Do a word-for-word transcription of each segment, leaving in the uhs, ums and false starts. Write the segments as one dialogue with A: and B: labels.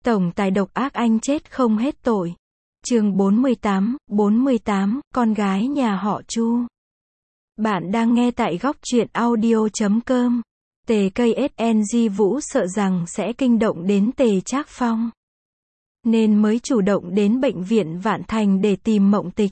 A: Tổng tài độc ác anh chết không hết tội. Chương bốn mươi tám, bốn mươi tám, con gái nhà họ Chu. Bạn đang nghe tại góc truyện audio chấm com. Tề cây ét en giê Vũ sợ rằng sẽ kinh động đến Tề Trác Phong, nên mới chủ động đến bệnh viện Vạn Thành để tìm Mộng Tịch.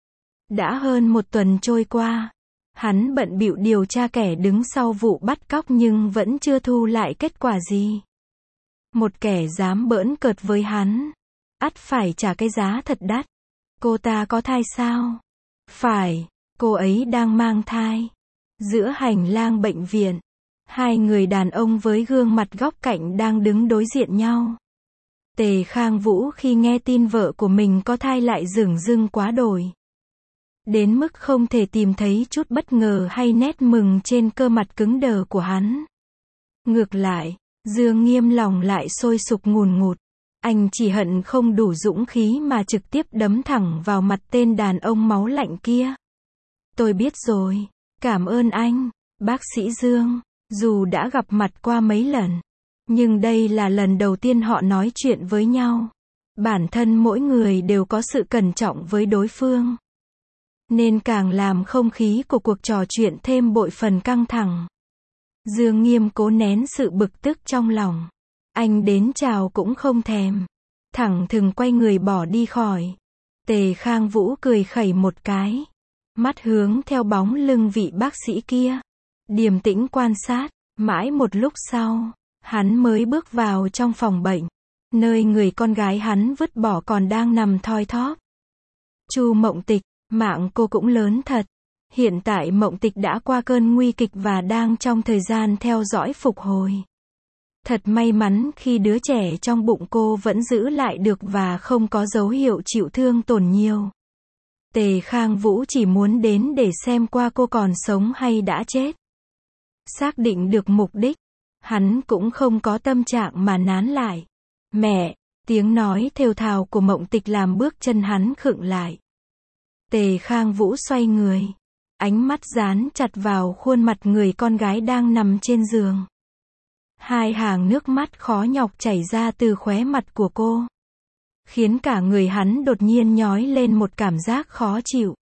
A: Đã hơn một tuần trôi qua, hắn bận bịu điều tra kẻ đứng sau vụ bắt cóc nhưng vẫn chưa thu lại kết quả gì. Một kẻ dám bỡn cợt với hắn, ắt phải trả cái giá thật đắt. Cô ta có thai sao? Phải, cô ấy đang mang thai. Giữa hành lang bệnh viện, hai người đàn ông với gương mặt góc cạnh đang đứng đối diện nhau. Tề Khang Vũ khi nghe tin vợ của mình có thai lại dửng dưng quá đổi. Đến mức không thể tìm thấy chút bất ngờ hay nét mừng trên cơ mặt cứng đờ của hắn. Ngược lại, Dương Nghiêm lòng lại sôi sục ngùn ngụt. Anh chỉ hận không đủ dũng khí mà trực tiếp đấm thẳng vào mặt tên đàn ông máu lạnh kia. Tôi biết rồi, cảm ơn anh, bác sĩ Dương. Dù đã gặp mặt qua mấy lần, nhưng đây là lần đầu tiên họ nói chuyện với nhau. Bản thân mỗi người đều có sự cẩn trọng với đối phương, nên càng làm không khí của cuộc trò chuyện thêm bội phần căng thẳng. Dương Nghiêm cố nén sự bực tức trong lòng. Anh đến chào cũng không thèm, thẳng thừng quay người bỏ đi khỏi. Tề Khang Vũ cười khẩy một cái, mắt hướng theo bóng lưng vị bác sĩ kia, điềm tĩnh quan sát. Mãi một lúc sau, hắn mới bước vào trong phòng bệnh, nơi người con gái hắn vứt bỏ còn đang nằm thoi thóp. Chu Mộng Tịch, mạng cô cũng lớn thật. Hiện tại Mộng Tịch đã qua cơn nguy kịch và đang trong thời gian theo dõi phục hồi. Thật may mắn khi đứa trẻ trong bụng cô vẫn giữ lại được và không có dấu hiệu chịu thương tổn nhiều. Tề Khang Vũ chỉ muốn đến để xem qua cô còn sống hay đã chết. Xác định được mục đích, hắn cũng không có tâm trạng mà nán lại. Mẹ, tiếng nói thều thào của Mộng Tịch làm bước chân hắn khựng lại. Tề Khang Vũ xoay người, ánh mắt dán chặt vào khuôn mặt người con gái đang nằm trên giường. Hai hàng nước mắt khó nhọc chảy ra từ khóe mặt của cô, khiến cả người hắn đột nhiên nhói lên một cảm giác khó chịu.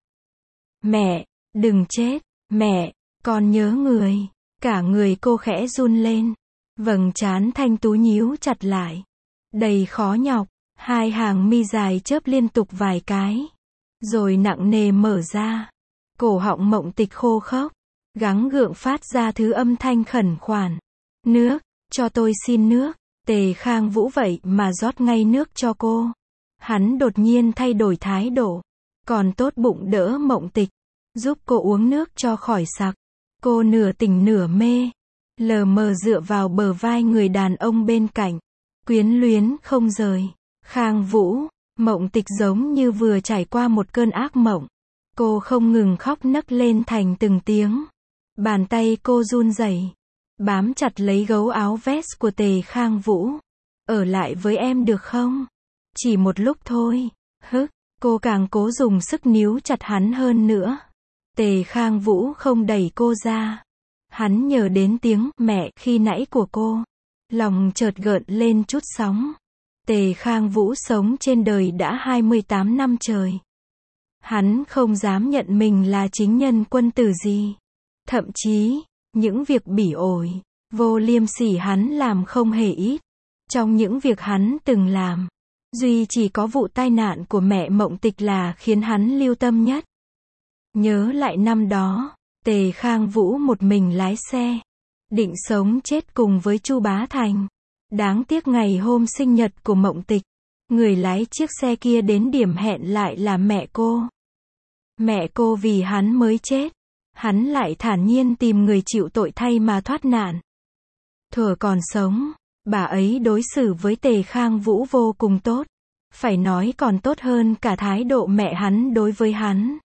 A: Mẹ, đừng chết, mẹ, con nhớ người. Cả người cô khẽ run lên, vầng trán thanh tú nhíu chặt lại, đầy khó nhọc, hai hàng mi dài chớp liên tục vài cái, rồi nặng nề mở ra. Cổ họng Mộng Tịch khô khốc, gắng gượng phát ra thứ âm thanh khẩn khoản. Nước, cho tôi xin nước. Tề Khang Vũ vậy mà rót ngay nước cho cô. Hắn đột nhiên thay đổi thái độ, còn tốt bụng đỡ Mộng Tịch, giúp cô uống nước cho khỏi sặc. Cô nửa tỉnh nửa mê, lờ mờ dựa vào bờ vai người đàn ông bên cạnh, quyến luyến không rời. Khang Vũ, Mộng Tịch giống như vừa trải qua một cơn ác mộng. Cô không ngừng khóc nấc lên thành từng tiếng. Bàn tay cô run rẩy, bám chặt lấy gấu áo vest của Tề Khang Vũ. Ở lại với em được không? Chỉ một lúc thôi. Hức, cô càng cố dùng sức níu chặt hắn hơn nữa. Tề Khang Vũ không đẩy cô ra. Hắn nhớ đến tiếng mẹ khi nãy của cô, lòng chợt gợn lên chút sóng. Tề Khang Vũ sống trên đời đã hai mươi tám năm trời. Hắn không dám nhận mình là chính nhân quân tử gì. Thậm chí, những việc bỉ ổi, vô liêm sỉ hắn làm không hề ít. Trong những việc hắn từng làm, duy chỉ có vụ tai nạn của mẹ Mộng Tịch là khiến hắn lưu tâm nhất. Nhớ lại năm đó, Tề Khang Vũ một mình lái xe, định sống chết cùng với Chu Bá Thành. Đáng tiếc ngày hôm sinh nhật của Mộng Tịch, người lái chiếc xe kia đến điểm hẹn lại là mẹ cô. Mẹ cô vì hắn mới chết, hắn lại thản nhiên tìm người chịu tội thay mà thoát nạn. Thuở còn sống, bà ấy đối xử với Tề Khang Vũ vô cùng tốt, phải nói còn tốt hơn cả thái độ mẹ hắn đối với hắn.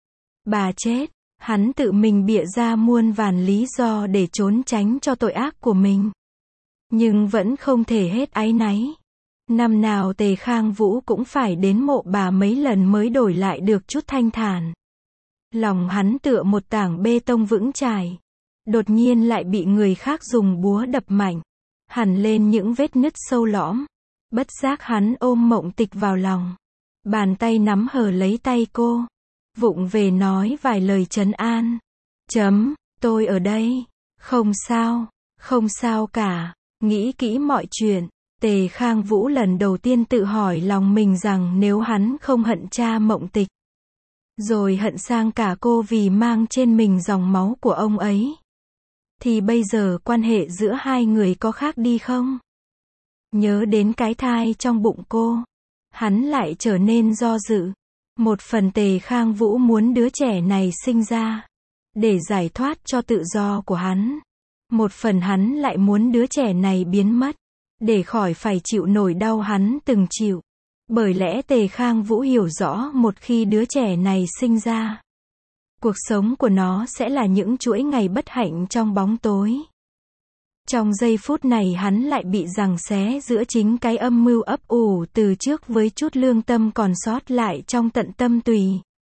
A: Bà chết, hắn tự mình bịa ra muôn vàn lý do để trốn tránh cho tội ác của mình. Nhưng vẫn không thể hết áy náy. Năm nào Tề Khang Vũ cũng phải đến mộ bà mấy lần mới đổi lại được chút thanh thản. Lòng hắn tựa một tảng bê tông vững chãi, đột nhiên lại bị người khác dùng búa đập mạnh, hằn lên những vết nứt sâu lõm. Bất giác hắn ôm Mộng Tịch vào lòng. Bàn tay nắm hở lấy tay cô. Vụng về nói vài lời trấn an. Chấm, tôi ở đây. Không sao, không sao cả. Nghĩ kỹ mọi chuyện. Tề Khang Vũ lần đầu tiên tự hỏi lòng mình rằng nếu hắn không hận cha Mộng Tịch, rồi hận sang cả cô vì mang trên mình dòng máu của ông ấy, thì bây giờ quan hệ giữa hai người có khác đi không? Nhớ đến cái thai trong bụng cô, hắn lại trở nên do dự. Một phần Tề Khang Vũ muốn đứa trẻ này sinh ra, để giải thoát cho tự do của hắn. Một phần hắn lại muốn đứa trẻ này biến mất, để khỏi phải chịu nổi đau hắn từng chịu. Bởi lẽ Tề Khang Vũ hiểu rõ một khi đứa trẻ này sinh ra, cuộc sống của nó sẽ là những chuỗi ngày bất hạnh trong bóng tối. Trong giây phút này hắn lại bị giằng xé giữa chính cái âm mưu ấp ủ từ trước với chút lương tâm còn sót lại trong tận tâm tùy.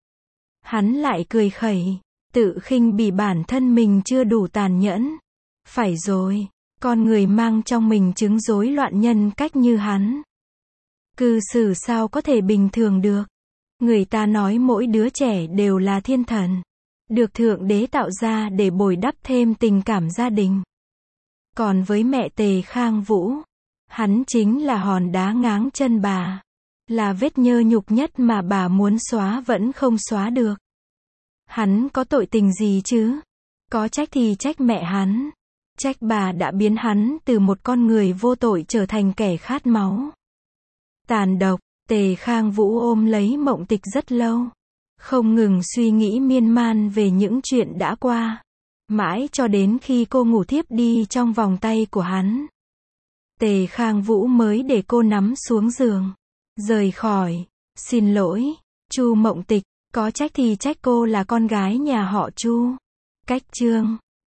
A: Hắn lại cười khẩy, tự khinh bỉ bản thân mình chưa đủ tàn nhẫn. Phải rồi, con người mang trong mình chứng rối loạn nhân cách như hắn, cư xử sao có thể bình thường được. Người ta nói mỗi đứa trẻ đều là thiên thần, được Thượng Đế tạo ra để bồi đắp thêm tình cảm gia đình. Còn với mẹ Tề Khang Vũ, hắn chính là hòn đá ngáng chân bà, là vết nhơ nhục nhất mà bà muốn xóa vẫn không xóa được. Hắn có tội tình gì chứ? Có trách thì trách mẹ hắn, trách bà đã biến hắn từ một con người vô tội trở thành kẻ khát máu. Tàn độc. Tề Khang Vũ ôm lấy Mộng Tịch rất lâu, không ngừng suy nghĩ miên man về những chuyện đã qua, mãi cho đến khi cô ngủ thiếp đi trong vòng tay của hắn, Tề Khang Vũ mới để cô nắm xuống giường, rời khỏi. Xin lỗi, Chu Mộng Tịch, có trách thì trách cô là con gái nhà họ Chu. Cách chương